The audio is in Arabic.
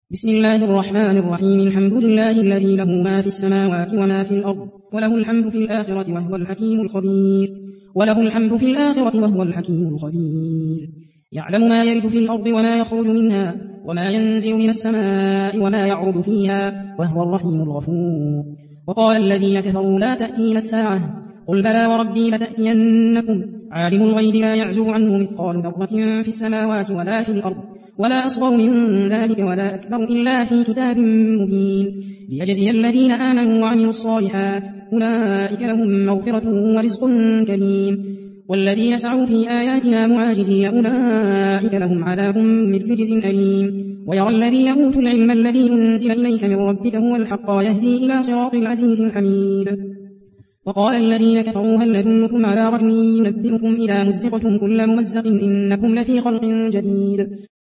بسم الله الرحمن الرحيم. الحمد لله الذي له ما في السماوات وما في الأرض، وله الحمد في الآخرة وهو الحكيم الخبير. يعلم ما يلج في الأرض وما يخرج منها، وما ينزل من السماء وما يعرج فيها، وهو الرحيم الغفور. وقال الذين كفروا لا تأتينا الساعة، قل بلى وربي لتأتينكم، عالم الغيب لا يعزب عنه مثقال ذرة في السماوات ولا في الأرض، ولا أصغر من ذلك ولا أكبر إلا في كتاب مبين، ليجزي الذين آمنوا وعملوا الصالحات، أولئك لهم مغفرة ورزق كريم. والذين سعوا في آياتنا معاجزين أولئك لهم عذاب من رجز أليم. ويرى الذين أوتوا العلم الذي أنزل إليك من ربك هو الحق ويهدي إلى صراط العزيز الحميد. وقال الذين كفروا هل ندلكم على رجل ينبئكم إذا مزقتم كل ممزق إنكم لفي خلق جديد.